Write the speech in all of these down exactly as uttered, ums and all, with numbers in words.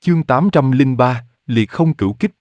Chương tám trăm lẻ ba, liệt không cửu kích.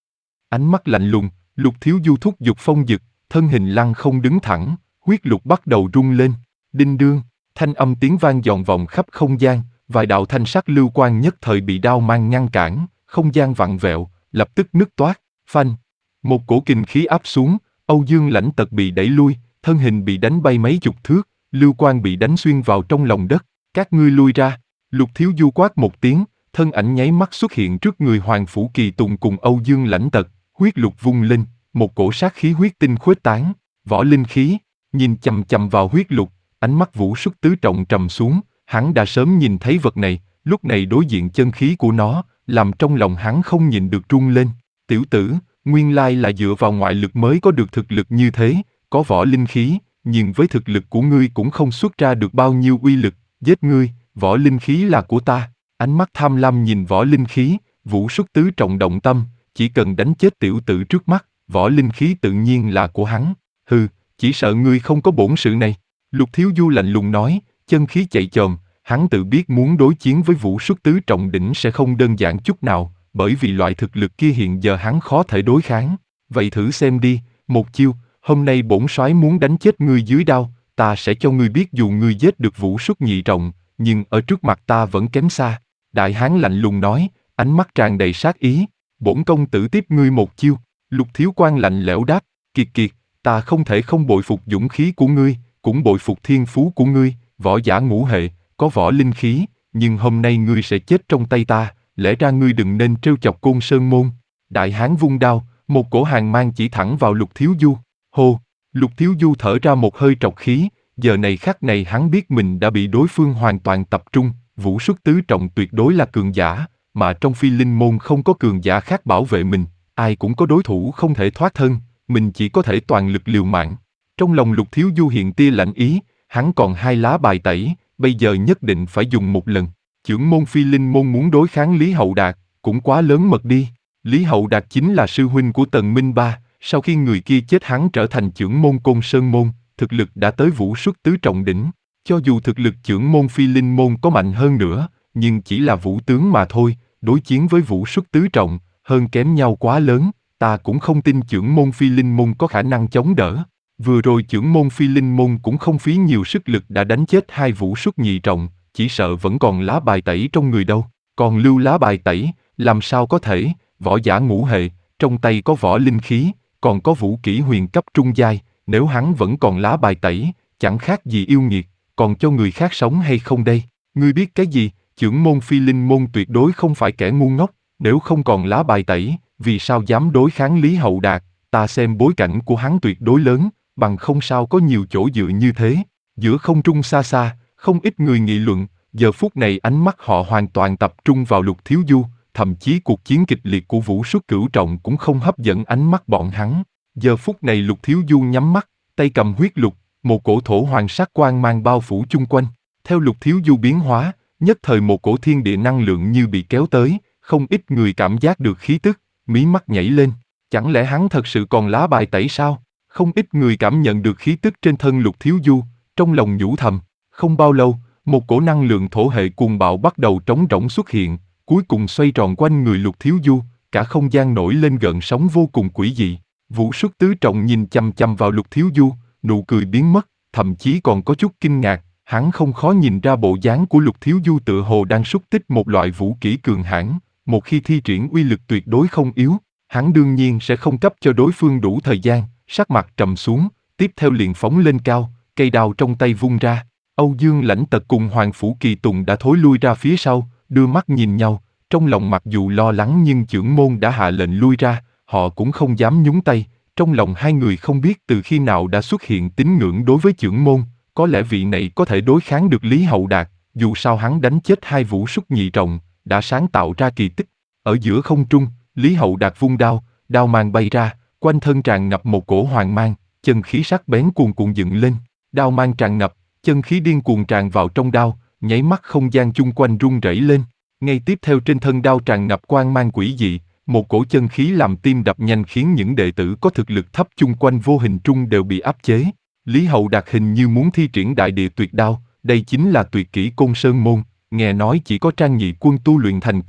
Ánh mắt lạnh lùng, Lục Thiếu Du thúc giục phong dực, thân hình lăng không đứng thẳng, huyết lục bắt đầu rung lên. Đinh đương, thanh âm tiếng vang vọng vọng khắp không gian, vài đạo thanh sắc lưu quang nhất thời bị đao mang ngăn cản, không gian vặn vẹo, lập tức nứt toác, phanh. Một cổ kình khí áp xuống, Âu Dương Lãnh Tật bị đẩy lui, thân hình bị đánh bay mấy chục thước, lưu quang bị đánh xuyên vào trong lòng đất. Các ngươi lui ra. Lục Thiếu Du quát một tiếng, thân ảnh nháy mắt xuất hiện trước người Hoàng Phủ Kỳ Tùng cùng Âu Dương Lãnh Tật, huyết lục vung lên, một cổ sát khí huyết tinh khuếch tán, võ linh khí, nhìn chằm chằm vào huyết lục, ánh mắt Vũ Xuất Tứ Trọng trầm xuống, hắn đã sớm nhìn thấy vật này, lúc này đối diện chân khí của nó, làm trong lòng hắn không nhịn được run lên. Tiểu tử, nguyên lai là dựa vào ngoại lực mới có được thực lực như thế, có võ linh khí, nhưng với thực lực của ngươi cũng không xuất ra được bao nhiêu uy lực, giết ngươi, võ linh khí là của ta. Ánh mắt tham lam nhìn võ linh khí, Vũ Xuất Tứ Trọng động tâm, chỉ cần đánh chết tiểu tử trước mắt, võ linh khí tự nhiên là của hắn. Hừ, chỉ sợ ngươi không có bổn sự này. Lục Thiếu Du lạnh lùng nói, chân khí chạy chồm, hắn tự biết muốn đối chiến với Vũ Xuất Tứ Trọng đỉnh sẽ không đơn giản chút nào, bởi vì loại thực lực kia hiện giờ hắn khó thể đối kháng. Vậy thử xem đi, một chiêu, hôm nay bổn soái muốn đánh chết ngươi dưới đao, ta sẽ cho ngươi biết dù ngươi giết được Vũ Xuất Nhị Trọng, nhưng ở trước mặt ta vẫn kém xa. Đại hán lạnh lùng nói, ánh mắt tràn đầy sát ý, bổn công tử tiếp ngươi một chiêu. Lục Thiếu Quan lạnh lẽo đáp, kiệt kiệt, ta không thể không bội phục dũng khí của ngươi, cũng bội phục thiên phú của ngươi, võ giả ngũ hệ, có võ linh khí, nhưng hôm nay ngươi sẽ chết trong tay ta, lẽ ra ngươi đừng nên trêu chọc Côn Sơn Môn. Đại hán vung đao, một cổ hàn mang chỉ thẳng vào Lục Thiếu Du. Hô, Lục Thiếu Du thở ra một hơi trọc khí, giờ này khắc này hắn biết mình đã bị đối phương hoàn toàn tập trung. Vũ Xuất Tứ Trọng tuyệt đối là cường giả, mà trong Phi Linh Môn không có cường giả khác bảo vệ mình, ai cũng có đối thủ không thể thoát thân, mình chỉ có thể toàn lực liều mạng. Trong lòng Lục Thiếu Du hiện tia lạnh ý, hắn còn hai lá bài tẩy, bây giờ nhất định phải dùng một lần. Chưởng môn Phi Linh Môn muốn đối kháng Lý Hậu Đạt, cũng quá lớn mật đi. Lý Hậu Đạt chính là sư huynh của Tần Minh Ba, sau khi người kia chết hắn trở thành chưởng môn Côn Sơn Môn, thực lực đã tới Vũ Xuất Tứ Trọng đỉnh. Cho dù thực lực chưởng môn Phi Linh Môn có mạnh hơn nữa, nhưng chỉ là vũ tướng mà thôi, đối chiến với Vũ Xuất Tứ Trọng, hơn kém nhau quá lớn, ta cũng không tin chưởng môn Phi Linh Môn có khả năng chống đỡ. Vừa rồi chưởng môn Phi Linh Môn cũng không phí nhiều sức lực đã đánh chết hai Vũ Xuất Nhị Trọng, chỉ sợ vẫn còn lá bài tẩy trong người đâu. Còn lưu lá bài tẩy, làm sao có thể, võ giả ngũ hệ, trong tay có võ linh khí, còn có vũ kỹ huyền cấp trung giai, nếu hắn vẫn còn lá bài tẩy, chẳng khác gì yêu nghiệt, còn cho người khác sống hay không đây? Ngươi biết cái gì? Chưởng môn Phi Linh Môn tuyệt đối không phải kẻ ngu ngốc, nếu không còn lá bài tẩy, vì sao dám đối kháng Lý Hậu Đạt? Ta xem bối cảnh của hắn tuyệt đối lớn, bằng không sao có nhiều chỗ dựa như thế. Giữa không trung xa xa, không ít người nghị luận, giờ phút này ánh mắt họ hoàn toàn tập trung vào Lục Thiếu Du, thậm chí cuộc chiến kịch liệt của Vũ Xuất Cửu Trọng cũng không hấp dẫn ánh mắt bọn hắn. Giờ phút này Lục Thiếu Du nhắm mắt, tay cầm huyết lục, một cổ thổ hoàng sắc quang mang bao phủ chung quanh. Theo Lục Thiếu Du biến hóa, nhất thời một cổ thiên địa năng lượng như bị kéo tới, không ít người cảm giác được khí tức, mí mắt nhảy lên. Chẳng lẽ hắn thật sự còn lá bài tẩy sao? Không ít người cảm nhận được khí tức trên thân Lục Thiếu Du, trong lòng nhủ thầm. Không bao lâu, một cổ năng lượng thổ hệ cuồng bạo bắt đầu trống rỗng xuất hiện, cuối cùng xoay tròn quanh người Lục Thiếu Du, cả không gian nổi lên gợn sóng vô cùng quỷ dị. Vũ Xuất Tứ Trọng nhìn chằm chằm vào Lục Thiếu Du, nụ cười biến mất, thậm chí còn có chút kinh ngạc, hắn không khó nhìn ra bộ dáng của Lục Thiếu Du tựa hồ đang xúc tích một loại vũ kỹ cường hãn, một khi thi triển uy lực tuyệt đối không yếu, hắn đương nhiên sẽ không cấp cho đối phương đủ thời gian, sắc mặt trầm xuống, tiếp theo liền phóng lên cao, cây đao trong tay vung ra. Âu Dương Lãnh Tật cùng Hoàng Phủ Kỳ Tùng đã thối lui ra phía sau, đưa mắt nhìn nhau, trong lòng mặc dù lo lắng nhưng chưởng môn đã hạ lệnh lui ra, họ cũng không dám nhúng tay. Trong lòng hai người không biết từ khi nào đã xuất hiện tín ngưỡng đối với chưởng môn, có lẽ vị này có thể đối kháng được Lý Hậu Đạt, dù sao hắn đánh chết hai Vũ Xuất Nhị Trọng, đã sáng tạo ra kỳ tích. Ở giữa không trung, Lý Hậu Đạt vung đao, đao mang bay ra, quanh thân tràn ngập một cổ hoàng mang, chân khí sắc bén cuồn cuộn dựng lên, đao mang tràn ngập, chân khí điên cuồng tràn vào trong đao, nháy mắt không gian chung quanh rung rẩy lên. Ngay tiếp theo trên thân đao tràn ngập quang mang quỷ dị, một cổ chân khí làm tim đập nhanh khiến những đệ tử có thực lực thấp chung quanh vô hình trung đều bị áp chế. Lý Hậu Đạt hình như muốn thi triển đại địa tuyệt đao, đây chính là tuyệt kỹ Côn Sơn Môn, nghe nói chỉ có Trang Nhị Quân tu luyện thành công,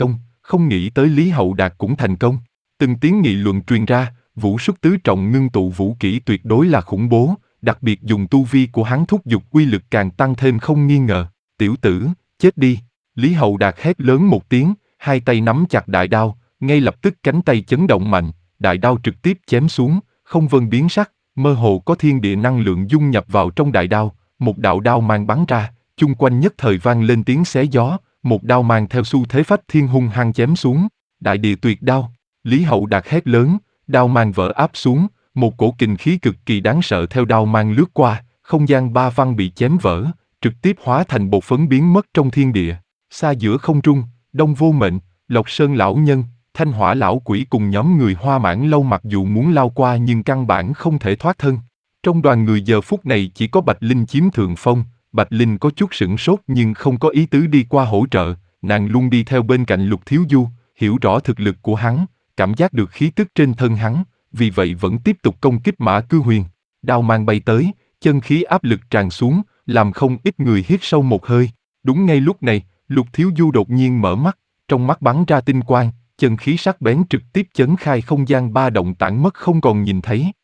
không nghĩ tới Lý Hậu Đạt cũng thành công. Từng tiếng nghị luận truyền ra, Vũ Xuất tứ trọng ngưng tụ vũ kỹ tuyệt đối là khủng bố, đặc biệt dùng tu vi của hắn thúc giục quy lực càng tăng thêm không nghi ngờ. Tiểu tử, chết đi! Lý Hậu Đạt hét lớn một tiếng, hai tay nắm chặt đại đao, ngay lập tức cánh tay chấn động mạnh, đại đao trực tiếp chém xuống, không vân biến sắc, mơ hồ có thiên địa năng lượng dung nhập vào trong đại đao, một đạo đao mang bắn ra, chung quanh nhất thời vang lên tiếng xé gió, một đao mang theo xu thế phách thiên hung hăng chém xuống, đại địa tuyệt đao. Lý Hậu Đạt hét lớn, đao mang vỡ áp xuống, một cổ kình khí cực kỳ đáng sợ theo đao mang lướt qua, không gian ba văn bị chém vỡ, trực tiếp hóa thành bột phấn biến mất trong thiên địa. Xa giữa không trung, Đông Vô Mệnh, Lộc Sơn lão nhân, Thanh Hỏa lão quỷ cùng nhóm người Hoa Mãn Lâu mặc dù muốn lao qua nhưng căn bản không thể thoát thân. Trong đoàn người giờ phút này chỉ có Bạch Linh chiếm thượng phong, Bạch Linh có chút sửng sốt nhưng không có ý tứ đi qua hỗ trợ, nàng luôn đi theo bên cạnh Lục Thiếu Du, hiểu rõ thực lực của hắn, cảm giác được khí tức trên thân hắn, vì vậy vẫn tiếp tục công kích Mã Cư Huyền. Đao mang bay tới, chân khí áp lực tràn xuống, làm không ít người hít sâu một hơi. Đúng ngay lúc này, Lục Thiếu Du đột nhiên mở mắt, trong mắt bắn ra tinh quang, chân khí sắc bén trực tiếp chấn khai không gian ba động tản mất không còn nhìn thấy.